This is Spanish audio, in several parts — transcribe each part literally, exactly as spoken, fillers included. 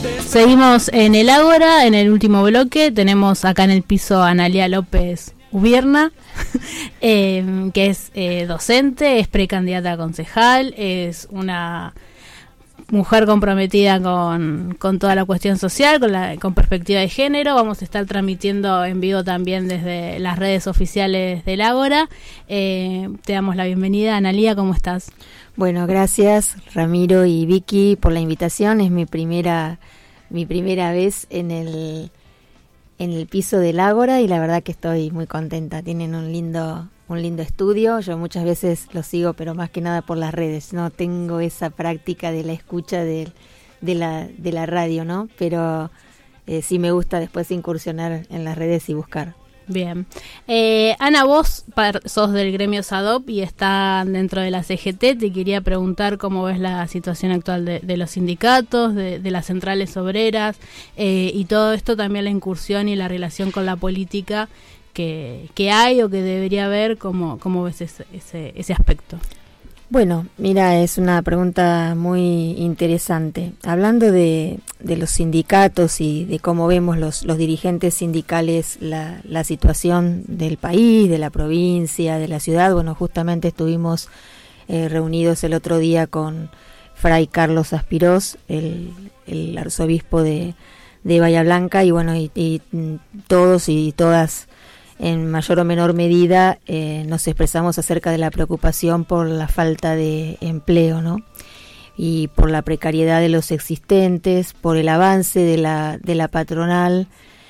Seguimos en el Ágora, en el último bloque. Tenemos acá en el piso a Analía López Ubierna, eh, que es eh, docente, es precandidata a concejal, es una mujer comprometida con, con toda la cuestión social, con, la, con perspectiva de género. Vamos a estar transmitiendo en vivo también desde las redes oficiales del Ágora. Eh, te damos la bienvenida, Analía, ¿cómo estás? Bueno, gracias Ramiro y Vicky por la invitación. Es mi primera mi primera vez en el en el piso del Ágora y la verdad que estoy muy contenta. Tienen un lindo un lindo estudio. Yo muchas veces lo sigo, pero más que nada por las redes. No tengo esa práctica de la escucha de, de la de la radio, ¿no? Pero eh, sí me gusta después incursionar en las redes y buscar. Bien. Eh, Ana, vos par, sos del gremio SADOP y está dentro de la C G T. Te quería preguntar cómo ves la situación actual de, de los sindicatos, de, de las centrales obreras eh, y todo esto, también la incursión y la relación con la política que, que hay o que debería haber. ¿Cómo, cómo ves ese, ese, ese aspecto? Bueno, mira, es una pregunta muy interesante. Hablando de, de los sindicatos y de cómo vemos los, los dirigentes sindicales la, la situación del país, de la provincia, de la ciudad, bueno, justamente estuvimos eh, reunidos el otro día con Fray Carlos Aspirós, el, el arzobispo de, de Bahía Blanca, y bueno, y, y todos y todas en mayor o menor medida eh, nos expresamos acerca de la preocupación por la falta de empleo, ¿no? Y por la precariedad de los existentes, por el avance de la, de la patronal,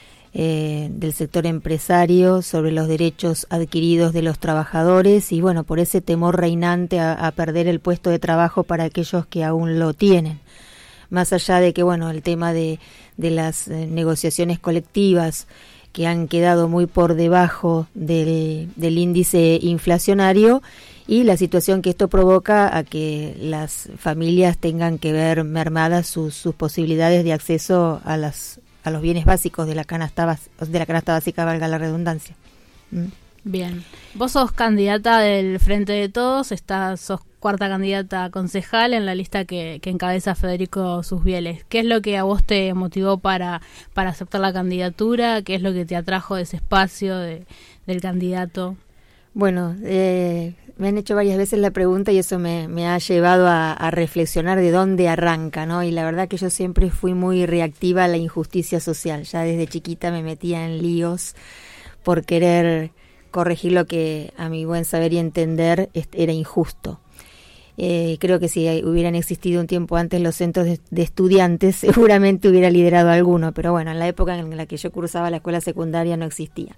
eh, del sector empresario sobre los derechos adquiridos de los trabajadores y bueno, por ese temor reinante a, a perder el puesto de trabajo para aquellos que aún lo tienen. Más allá de que, bueno, el tema de, de las eh, negociaciones colectivas que han quedado muy por debajo del, del índice inflacionario y la situación que esto provoca a que las familias tengan que ver mermadas sus, sus posibilidades de acceso a las a los bienes básicos de la canasta de la canasta básica, valga la redundancia. ¿Mm? Bien. Vos sos candidata del Frente de Todos, estás, sos cuarta candidata a concejal en la lista que, que encabeza Federico Susbieles. ¿Qué es lo que a vos te motivó para, para aceptar la candidatura? ¿Qué es lo que te atrajo de ese espacio de, del candidato? Bueno, eh, me han hecho varias veces la pregunta y eso me, me ha llevado a, a reflexionar de dónde arranca, ¿no? Y la verdad que yo siempre fui muy reactiva a la injusticia social. Ya desde chiquita me metía en líos por querer corregir lo que a mi buen saber y entender era injusto. Eh, creo que si hubieran existido un tiempo antes los centros de, de estudiantes, seguramente hubiera liderado alguno, pero bueno, en la época en la que yo cursaba la escuela secundaria no existía.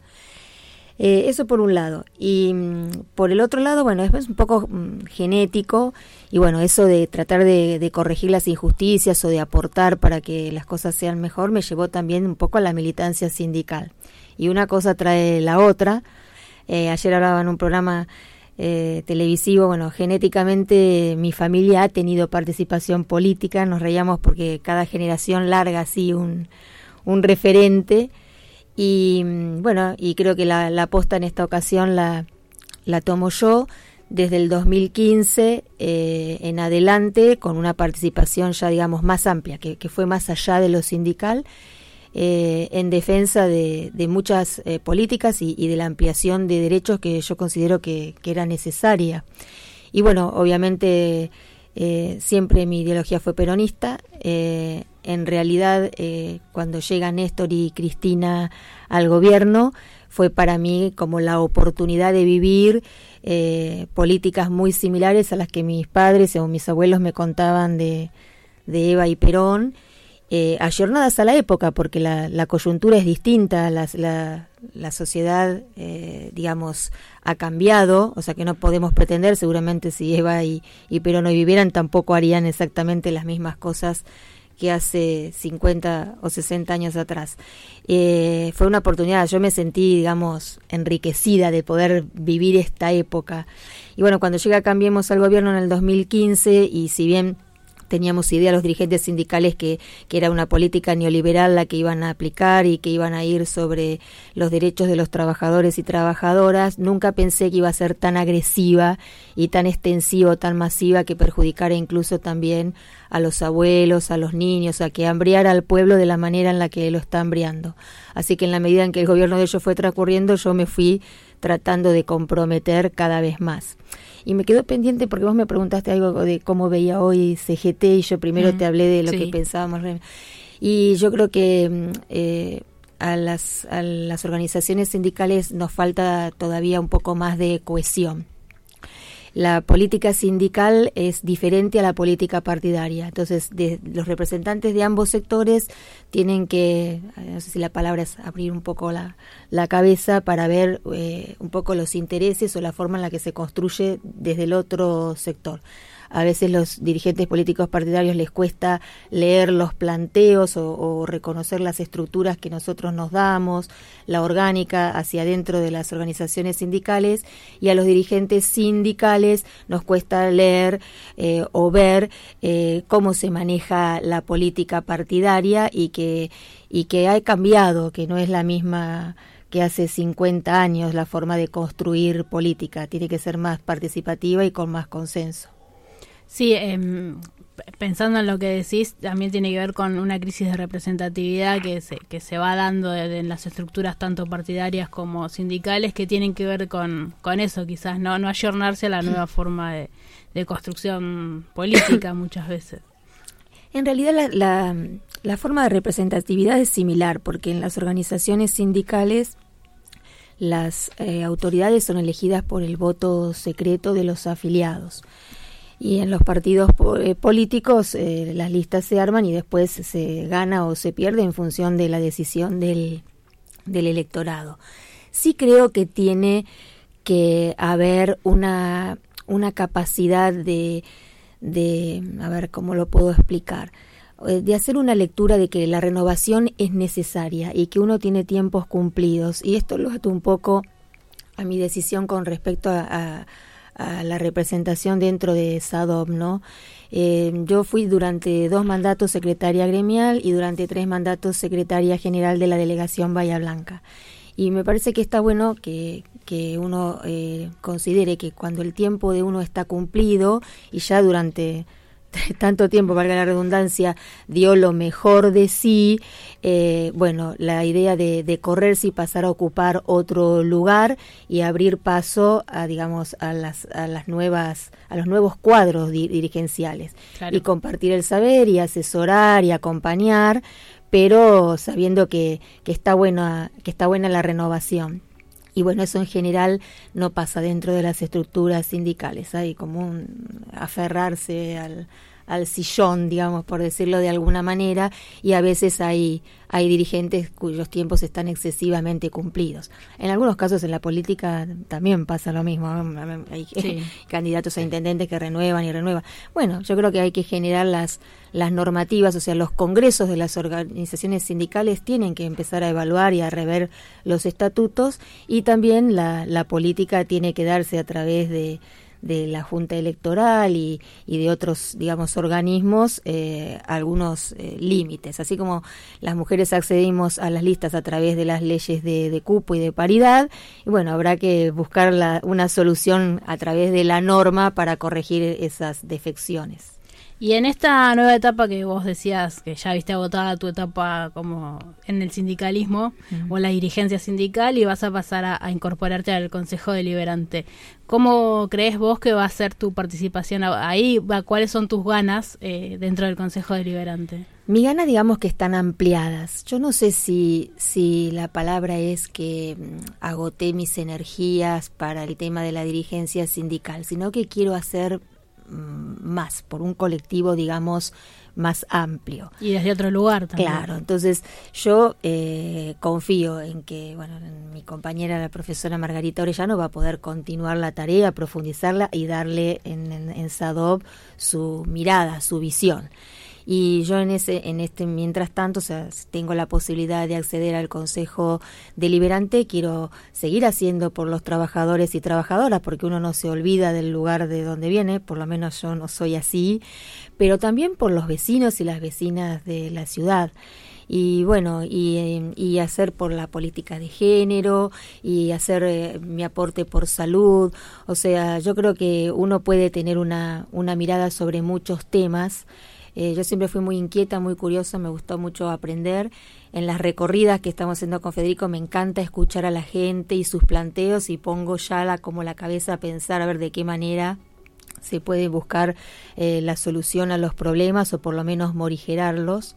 Eh, eso por un lado. Y mm, por el otro lado, bueno, es un poco mm, genético, y bueno, eso de tratar de, de corregir las injusticias o de aportar para que las cosas sean mejor, me llevó también un poco a la militancia sindical. Y una cosa trae la otra. Eh, ayer hablaba en un programa eh, televisivo, bueno, genéticamente mi familia ha tenido participación política, nos reíamos porque cada generación larga así un, un referente y bueno, y creo que la, la posta en esta ocasión la, la tomo yo desde el dos mil quince eh, en adelante, con una participación ya digamos más amplia, que, que fue más allá de lo sindical, Eh, en defensa de, de muchas eh, políticas y, y de la ampliación de derechos que yo considero que, que era necesaria. Y bueno, obviamente eh, siempre mi ideología fue peronista. Eh, en realidad, eh, cuando llegan Néstor y Cristina al gobierno, fue para mí como la oportunidad de vivir eh, políticas muy similares a las que mis padres o mis abuelos me contaban de, de Eva y Perón, Eh, ayornadas a la época, porque la, la coyuntura es distinta, la, la, la sociedad, eh, digamos, ha cambiado, o sea que no podemos pretender, seguramente si Eva y, y Perón hoy vivieran, tampoco harían exactamente las mismas cosas que hace cincuenta o sesenta años atrás. Eh, fue una oportunidad, yo me sentí, digamos, enriquecida de poder vivir esta época. Y bueno, cuando llega Cambiemos al gobierno en el dos mil quince, y si bien teníamos idea los dirigentes sindicales que, que era una política neoliberal la que iban a aplicar y que iban a ir sobre los derechos de los trabajadores y trabajadoras. Nunca pensé que iba a ser tan agresiva y tan extensiva, tan masiva, que perjudicara incluso también a los abuelos, a los niños, a que hambriara al pueblo de la manera en la que lo está hambriando. Así que en la medida en que el gobierno de ellos fue transcurriendo, yo me fui tratando de comprometer cada vez más. Y me quedó pendiente porque vos me preguntaste algo de cómo veía hoy C G T y yo primero mm, te hablé de lo sí. que pensábamos. Y yo creo que eh, a, las, a las organizaciones sindicales nos falta todavía un poco más de cohesión. La política sindical es diferente a la política partidaria. Entonces, de, los representantes de ambos sectores tienen que, no sé si la palabra es abrir un poco la, la cabeza para ver eh, un poco los intereses o la forma en la que se construye desde el otro sector. A veces los dirigentes políticos partidarios les cuesta leer los planteos o, o reconocer las estructuras que nosotros nos damos, la orgánica hacia adentro de las organizaciones sindicales, y a los dirigentes sindicales nos cuesta leer eh, o ver eh, cómo se maneja la política partidaria y que, y que ha cambiado, que no es la misma que hace cincuenta años la forma de construir política. Tiene que ser más participativa y con más consenso. Sí, eh, pensando en lo que decís, también tiene que ver con una crisis de representatividad que se, que se va dando de, en las estructuras tanto partidarias como sindicales, que tienen que ver con, con eso, quizás, no, no ayornarse a la nueva forma de, de construcción política muchas veces. En realidad la, la, la forma de representatividad es similar, porque en las organizaciones sindicales las eh, autoridades son elegidas por el voto secreto de los afiliados. Y en los partidos eh, políticos eh, las listas se arman y después se gana o se pierde en función de la decisión del, del electorado. Sí creo que tiene que haber una, una capacidad de, de, a ver cómo lo puedo explicar, de hacer una lectura de que la renovación es necesaria y que uno tiene tiempos cumplidos. Y esto lo ato un poco a mi decisión con respecto a... a a la representación dentro de SADOP, ¿no? Eh, yo fui durante dos mandatos secretaria gremial y durante tres mandatos secretaria general de la delegación Bahía Blanca. Y me parece que está bueno que, que uno eh, considere que cuando el tiempo de uno está cumplido y ya durante tanto tiempo, valga la redundancia, dio lo mejor de sí, eh, bueno, la idea de, de correrse y pasar a ocupar otro lugar y abrir paso a, digamos, a las, a las nuevas, a los nuevos cuadros di- dirigenciales. Claro. Y compartir el saber y asesorar y acompañar, pero sabiendo que, que está buena, que está buena la renovación. Y bueno, eso en general no pasa dentro de las estructuras sindicales. Hay como un aferrarse al, al sillón, digamos, por decirlo de alguna manera, y a veces hay, hay dirigentes cuyos tiempos están excesivamente cumplidos. En algunos casos en la política también pasa lo mismo. Hay sí. candidatos a intendentes que renuevan y renuevan. Bueno, yo creo que hay que generar las, las normativas, o sea, los congresos de las organizaciones sindicales tienen que empezar a evaluar y a rever los estatutos, y también la, la política tiene que darse a través de de la Junta Electoral y, y de otros, digamos, organismos, eh, algunos eh, límites. Así como las mujeres accedimos a las listas a través de las leyes de, de cupo y de paridad, y bueno, habrá que buscar la, una solución a través de la norma para corregir esas defecciones. Y en esta nueva etapa que vos decías, que ya viste agotada tu etapa como en el sindicalismo uh-huh. o la dirigencia sindical, y vas a pasar a, a incorporarte al Consejo Deliberante, ¿cómo crees vos que va a ser tu participación ahí? ¿Cuáles son tus ganas eh, dentro del Consejo Deliberante? Mis ganas, digamos, que están ampliadas. Yo no sé si, si la palabra es que agoté mis energías para el tema de la dirigencia sindical, sino que quiero hacer más por un colectivo, digamos, más amplio. Y desde otro lugar también. Claro, entonces yo eh, confío en que, bueno, en mi compañera, la profesora Margarita Orellano, va a poder continuar la tarea, profundizarla y darle en, en, en SADOP su mirada, su visión. Y yo en ese, en este, mientras tanto, o sea, tengo la posibilidad de acceder al Consejo Deliberante, quiero seguir haciendo por los trabajadores y trabajadoras, porque uno no se olvida del lugar de donde viene, por lo menos yo no soy así, pero también por los vecinos y las vecinas de la ciudad. Y bueno, y, y hacer por la política de género, y hacer eh, mi aporte por salud. O sea, yo creo que uno puede tener una, una mirada sobre muchos temas. Eh, yo siempre fui muy inquieta, muy curiosa, me gustó mucho aprender. En las recorridas que estamos haciendo con Federico me encanta escuchar a la gente y sus planteos, y pongo ya la, como la cabeza a pensar a ver de qué manera se puede buscar eh, la solución a los problemas, o por lo menos morigerarlos.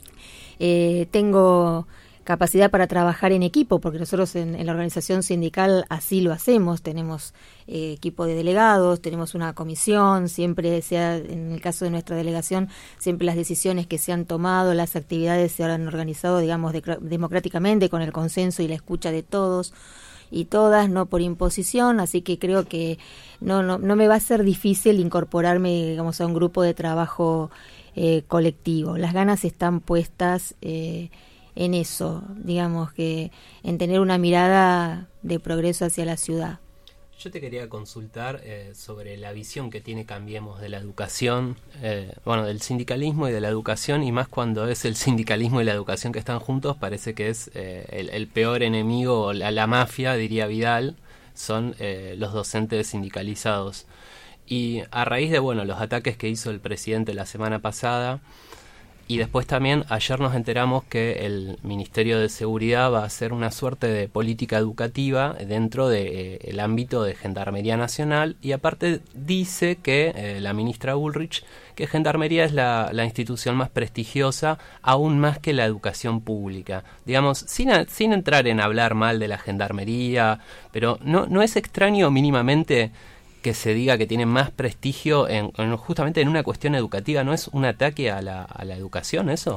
Eh, tengo capacidad para trabajar en equipo, porque nosotros en, en la organización sindical así lo hacemos. Tenemos eh, equipo de delegados, tenemos una comisión, siempre sea, en el caso de nuestra delegación, siempre las decisiones que se han tomado, las actividades se han organizado, digamos, de, democráticamente, con el consenso y la escucha de todos y todas, no por imposición, así que creo que no, no, no me va a ser difícil incorporarme, digamos, a un grupo de trabajo eh, colectivo. Las ganas están puestas eh, en eso, digamos, que en tener una mirada de progreso hacia la ciudad. Yo te quería consultar eh, sobre la visión que tiene Cambiemos de la educación, eh, bueno, del sindicalismo y de la educación, y más cuando es el sindicalismo y la educación que están juntos, parece que es eh, el, el peor enemigo, la, la mafia, diría Vidal, son eh, los docentes sindicalizados. Y a raíz de, bueno, los ataques que hizo el presidente la semana pasada, y después también ayer nos enteramos que el Ministerio de Seguridad va a hacer una suerte de política educativa dentro del de, eh, ámbito de Gendarmería Nacional, y aparte dice que eh, la ministra Bullrich, que Gendarmería es la, la institución más prestigiosa, aún más que la educación pública. Digamos, sin, sin entrar en hablar mal de la Gendarmería, pero no, no es extraño mínimamente que se diga que tiene más prestigio en, en justamente en una cuestión educativa. ¿No es un ataque a la, a la educación eso?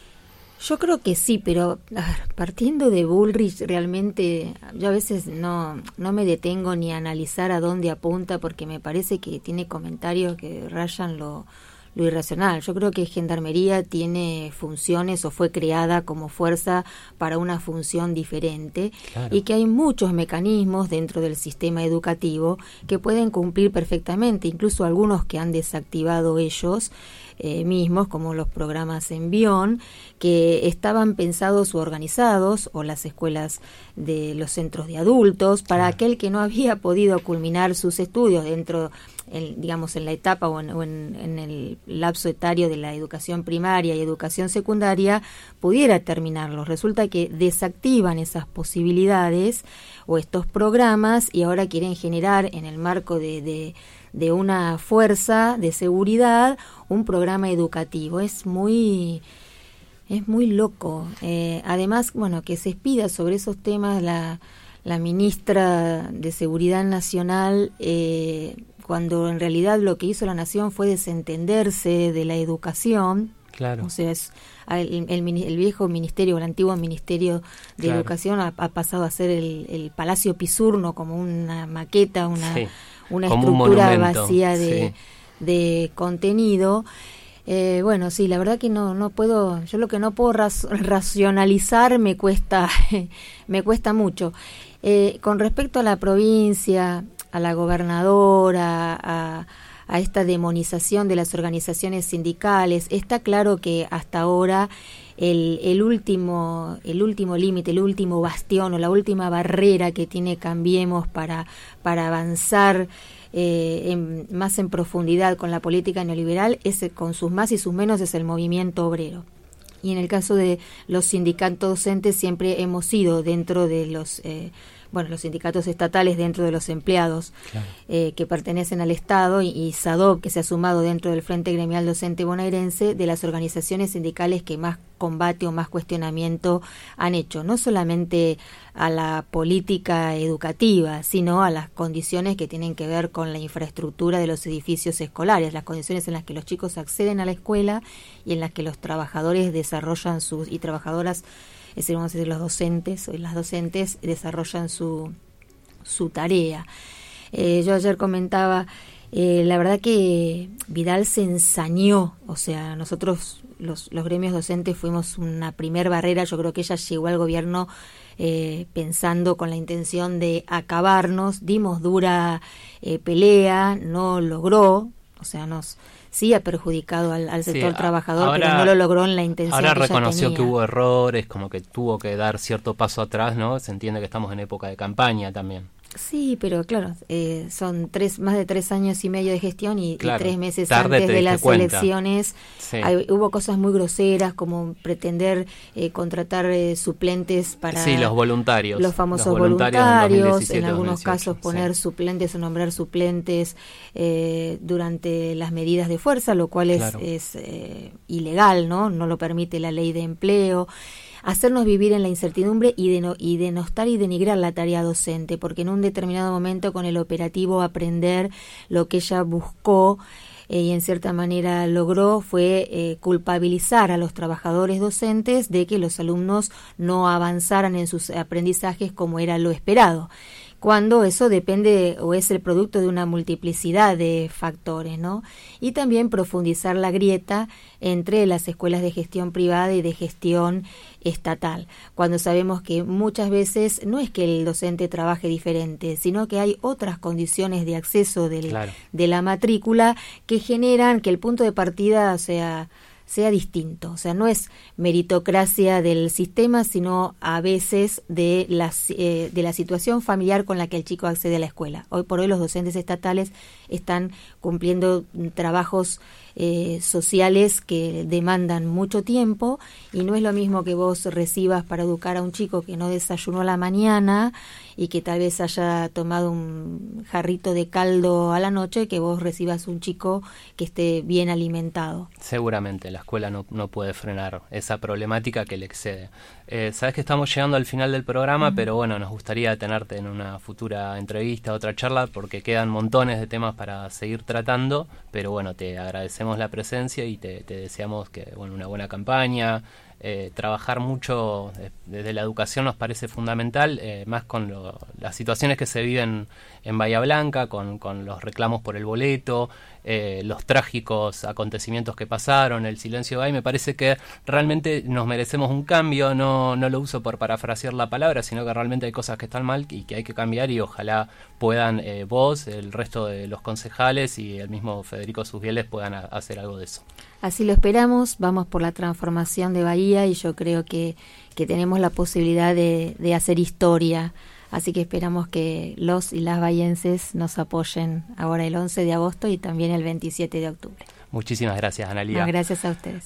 Yo creo que sí, pero a ver, partiendo de Bullrich, realmente yo a veces no, no me detengo ni a analizar a dónde apunta, porque me parece que tiene comentarios que rayan lo, lo irracional. Yo creo que Gendarmería tiene funciones, o fue creada como fuerza para una función diferente, claro, y que hay muchos mecanismos dentro del sistema educativo que pueden cumplir perfectamente, incluso algunos que han desactivado ellos eh, mismos, como los programas Envión, que estaban pensados o organizados, o las escuelas de los centros de adultos, para claro, aquel que no había podido culminar sus estudios dentro, en, digamos, en la etapa o, en, o en, en el lapso etario de la educación primaria y educación secundaria, pudiera terminarlos. Resulta que desactivan esas posibilidades o estos programas, y ahora quieren generar, en el marco de, de, de una fuerza de seguridad, un programa educativo. Es muy... Es muy loco. Eh, además, bueno, que se expida sobre esos temas la, la ministra de Seguridad Nacional, eh, cuando en realidad lo que hizo la Nación fue desentenderse de la educación. Claro. O sea, es, el, el, el viejo ministerio, el antiguo Ministerio de claro, Educación ha, ha pasado a ser el, el Palacio Pisurno, como una maqueta, una, sí, una estructura un vacía de, sí, de contenido. Eh, bueno, sí, la verdad que no no puedo, yo lo que no puedo ras, racionalizar me cuesta me cuesta mucho. Eh, con respecto a la provincia, a la gobernadora, a, a esta demonización de las organizaciones sindicales, está claro que hasta ahora el, el último el último límite, el último bastión o la última barrera que tiene Cambiemos para para avanzar Eh, en, más en profundidad con la política neoliberal, es, con sus más y sus menos, es el movimiento obrero. Y en el caso de los sindicatos docentes, siempre hemos sido dentro de los eh, bueno, los sindicatos estatales dentro de los empleados, claro, eh, que pertenecen al Estado, y, y SADOP, que se ha sumado dentro del Frente Gremial Docente Bonaerense, de las organizaciones sindicales que más combate o más cuestionamiento han hecho, no solamente a la política educativa, sino a las condiciones que tienen que ver con la infraestructura de los edificios escolares, las condiciones en las que los chicos acceden a la escuela y en las que los trabajadores desarrollan sus, y trabajadoras, es decir, vamos a decir, los docentes o las docentes desarrollan su, su tarea. Eh, yo ayer comentaba Eh, la verdad que Vidal se ensañó, o sea, nosotros los, los gremios docentes fuimos una primer barrera. Yo creo que ella llegó al gobierno eh, pensando con la intención de acabarnos, dimos dura eh, pelea, no logró, o sea, nos sí ha perjudicado al, al sector sí, trabajador, ahora, pero no lo logró en la intención ahora que ella reconoció tenía. que hubo errores, como que tuvo que dar cierto paso atrás, ¿no? Se entiende que estamos en época de campaña también. Sí, pero claro, eh, son tres más de tres años y medio de gestión y, claro, y tres meses tarde antes de las cuenta. elecciones. Sí. Hay, hubo cosas muy groseras como pretender eh, contratar eh, suplentes para sí, los voluntarios, los famosos los voluntarios, voluntarios, en, en algunos dos mil dieciocho, casos poner sí. suplentes o nombrar suplentes eh, durante las medidas de fuerza, lo cual es, claro. es eh, ilegal, ¿no? No lo permite la ley de empleo. Hacernos vivir en la incertidumbre y, deno, y denostar y denigrar la tarea docente, porque en un determinado momento con el operativo Aprender, lo que ella buscó eh, y en cierta manera logró fue eh, culpabilizar a los trabajadores docentes de que los alumnos no avanzaran en sus aprendizajes como era lo esperado, cuando eso depende o es el producto de una multiplicidad de factores, ¿no? Y también profundizar la grieta entre las escuelas de gestión privada y de gestión estatal, cuando sabemos que muchas veces no es que el docente trabaje diferente, sino que hay otras condiciones de acceso del, claro. de la matrícula que generan que el punto de partida sea sea distinto, o sea, no es meritocracia del sistema, sino a veces de la, eh, de la situación familiar con la que el chico accede a la escuela. Hoy por hoy los docentes estatales están cumpliendo trabajos eh, sociales que demandan mucho tiempo y no es lo mismo que vos recibas para educar a un chico que no desayunó a la mañana y que tal vez haya tomado un jarrito de caldo a la noche, que vos recibas un chico que esté bien alimentado. Seguramente la escuela no, no puede frenar esa problemática que le excede. Eh, sabes que estamos llegando al final del programa, uh-huh. pero bueno, nos gustaría tenerte en una futura entrevista, otra charla, porque quedan montones de temas para seguir tratando, pero bueno, te agradecemos la presencia y te, te deseamos que bueno, una buena campaña. Eh, trabajar mucho eh, desde la educación nos parece fundamental, eh, más con lo, las situaciones que se viven en Bahía Blanca, con, con los reclamos por el boleto, eh, los trágicos acontecimientos que pasaron, el silencio de Bahía. Me parece que realmente nos merecemos un cambio, no, no lo uso por parafrasear la palabra, sino que realmente hay cosas que están mal y que hay que cambiar y ojalá puedan eh, vos, el resto de los concejales y el mismo Federico Susbieles puedan a, hacer algo de eso. Así lo esperamos, vamos por la transformación de Bahía y yo creo que, que tenemos la posibilidad de, de hacer historia, así que esperamos que los y las bahienses nos apoyen ahora el once de agosto y también el veintisiete de octubre. Muchísimas gracias, Analía. No, gracias a ustedes.